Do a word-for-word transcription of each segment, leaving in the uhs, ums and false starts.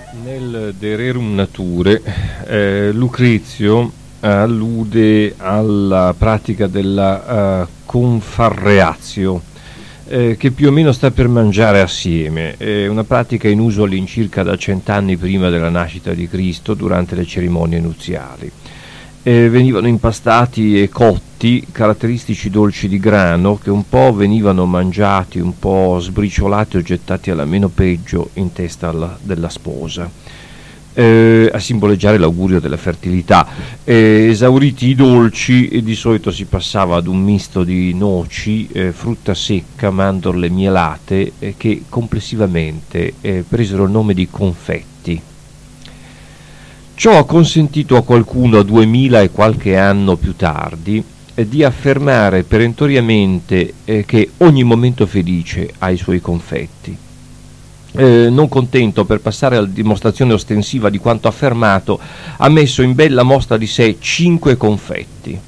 Nel De Rerum Nature, eh, Lucrezio allude alla pratica della uh, confarreatio, eh, che più o meno sta per mangiare assieme. È una pratica in uso all'incirca da cent'anni prima della nascita di Cristo, durante le cerimonie nuziali. Eh, venivano impastati e cotti caratteristici dolci di grano che un po' venivano mangiati, un po' sbriciolati o gettati alla meno peggio in testa alla, della sposa, eh, a simboleggiare l'augurio della fertilità. Eh, esauriti i dolci, e di solito si passava ad un misto di noci, eh, frutta secca, mandorle mielate, eh, che complessivamente eh, presero il nome di confetti. Ciò ha consentito a qualcuno duemila e qualche anno più tardi eh, di affermare perentoriamente eh, che ogni momento felice ha i suoi confetti. Eh, non contento, per passare alla dimostrazione ostensiva di quanto affermato, ha messo in bella mostra di sé cinque confetti.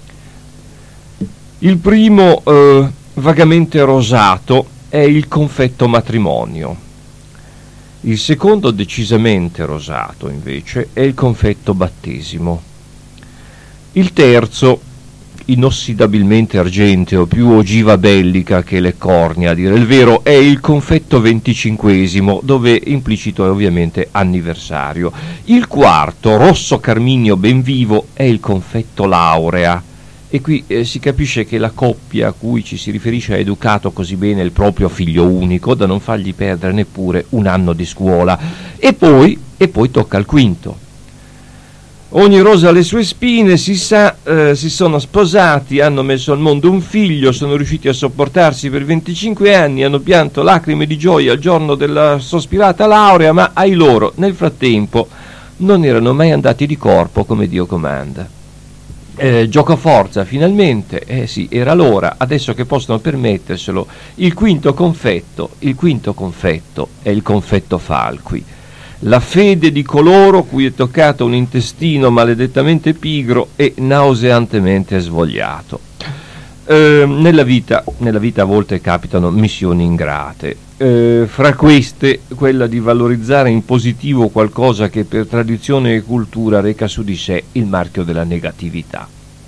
Il primo, eh, vagamente rosato, è il confetto matrimonio. Il secondo, decisamente rosato, invece, è il confetto battesimo. Il terzo, inossidabilmente argenteo, più ogiva bellica che le cornia, a dire il vero, è il confetto venticinquesimo, dove implicito è ovviamente anniversario. Il quarto, rosso carminio ben vivo, è il confetto laurea. E qui eh, si capisce che la coppia a cui ci si riferisce ha educato così bene il proprio figlio unico da non fargli perdere neppure un anno di scuola. E poi, e poi tocca al quinto. Ogni rosa ha le sue spine, si sa, eh, si sono sposati, hanno messo al mondo un figlio, sono riusciti a sopportarsi per venticinque anni, hanno pianto lacrime di gioia al giorno della sospirata laurea, ma ai loro, nel frattempo, non erano mai andati di corpo come Dio comanda. Eh, gioco a forza, finalmente, eh sì, era l'ora, adesso che possono permetterselo. Il quinto confetto, il quinto confetto è il confetto falqui, la fede di coloro cui è toccato un intestino maledettamente pigro e nauseantemente svogliato. Eh, nella vita, nella vita a volte capitano missioni ingrate, eh, fra queste quella di valorizzare in positivo qualcosa che per tradizione e cultura reca su di sé il marchio della negatività.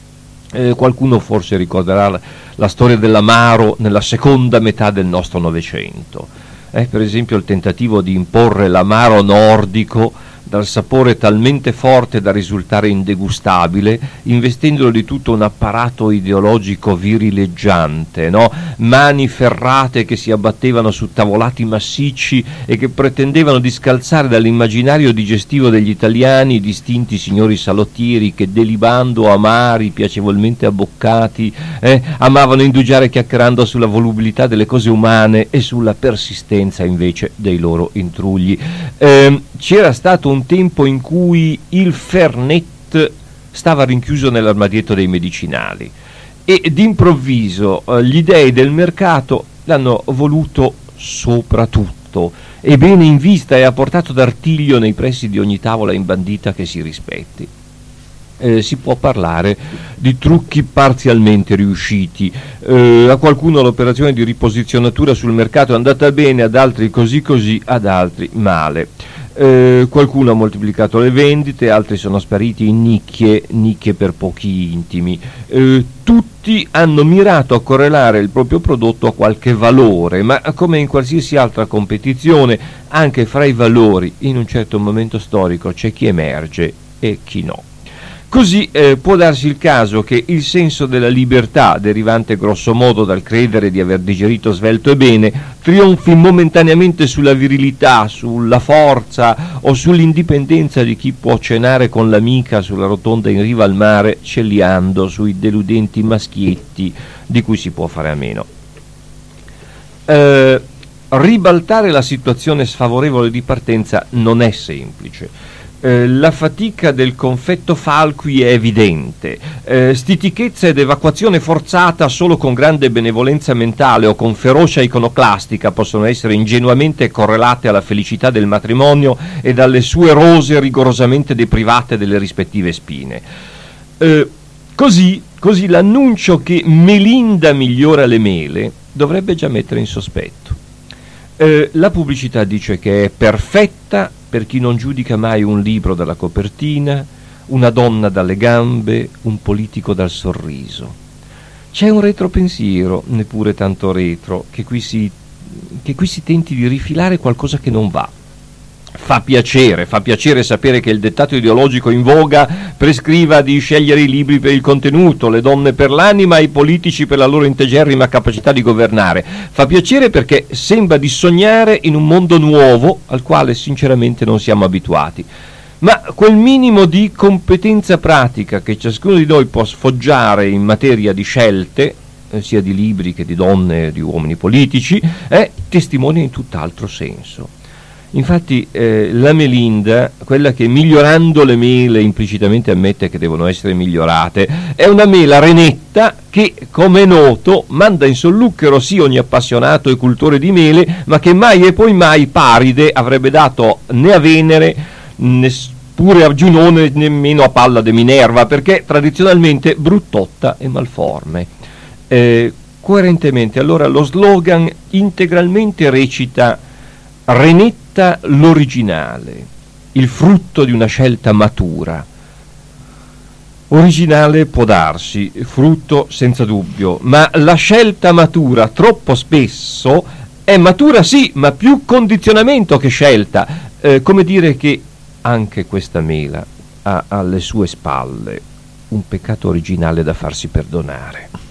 Eh, qualcuno forse ricorderà la, la storia dell'amaro nella seconda metà del nostro Novecento, eh, per esempio il tentativo di imporre l'amaro nordico dal sapore talmente forte da risultare indegustabile, investendolo di tutto un apparato ideologico virileggiante, no? Mani ferrate che si abbattevano su tavolati massicci e che pretendevano di scalzare dall'immaginario digestivo degli italiani i distinti signori salottieri che, delibando amari, piacevolmente abboccati, eh, amavano indugiare chiacchierando sulla volubilità delle cose umane e sulla persistenza invece dei loro intrugli. Eh, c'era stato un tempo in cui il Fernet stava rinchiuso nell'armadietto dei medicinali e d'improvviso eh, gli dei del mercato l'hanno voluto soprattutto, e bene in vista e a portato d'artiglio nei pressi di ogni tavola imbandita che si rispetti. Eh, si può parlare di trucchi parzialmente riusciti. Eh, a qualcuno l'operazione di riposizionatura sul mercato è andata bene, ad altri così così, ad altri male. Eh, qualcuno ha moltiplicato le vendite, altri sono spariti in nicchie, nicchie per pochi intimi. Eh, tutti hanno mirato a correlare il proprio prodotto a qualche valore, ma come in qualsiasi altra competizione, anche fra i valori in un certo momento storico c'è chi emerge e chi no. Così eh, può darsi il caso che il senso della libertà, derivante grosso modo dal credere di aver digerito svelto e bene, trionfi momentaneamente sulla virilità, sulla forza o sull'indipendenza di chi può cenare con l'amica sulla rotonda in riva al mare, celiando sui deludenti maschietti di cui si può fare a meno. Eh, ribaltare la situazione sfavorevole di partenza non è semplice. Eh, la fatica del confetto falqui è evidente. Eh, stitichezza ed evacuazione forzata solo con grande benevolenza mentale o con ferocia iconoclastica possono essere ingenuamente correlate alla felicità del matrimonio e dalle sue rose rigorosamente deprivate delle rispettive spine. Eh, così, così l'annuncio che Melinda migliora le mele dovrebbe già mettere in sospetto. Eh, la pubblicità dice che è perfetta per chi non giudica mai un libro dalla copertina, una donna dalle gambe, un politico dal sorriso. C'è un retropensiero, neppure tanto retro, che qui si, che qui si tenti di rifilare qualcosa che non va. Fa piacere, fa piacere sapere che il dettato ideologico in voga prescriva di scegliere i libri per il contenuto, le donne per l'anima e i politici per la loro integerrima capacità di governare. Fa piacere perché sembra di sognare in un mondo nuovo al quale sinceramente non siamo abituati. Ma quel minimo di competenza pratica che ciascuno di noi può sfoggiare in materia di scelte, eh, sia di libri che di donne e di uomini politici, è testimonia in tutt'altro senso. Infatti eh, la Melinda, quella che migliorando le mele implicitamente ammette che devono essere migliorate, è una mela renetta che, come è noto, manda in solluchero sì ogni appassionato e cultore di mele, ma che mai e poi mai Paride avrebbe dato né a Venere, neppure a Giunone, nemmeno a Palla de Minerva, perché tradizionalmente bruttotta e malforme. Eh, coerentemente allora lo slogan integralmente recita: renetta l'originale, il frutto di una scelta matura. Originale può darsi, frutto senza dubbio, ma la scelta matura troppo spesso è matura sì, ma più condizionamento che scelta, eh, come dire che anche questa mela ha alle sue spalle un peccato originale da farsi perdonare.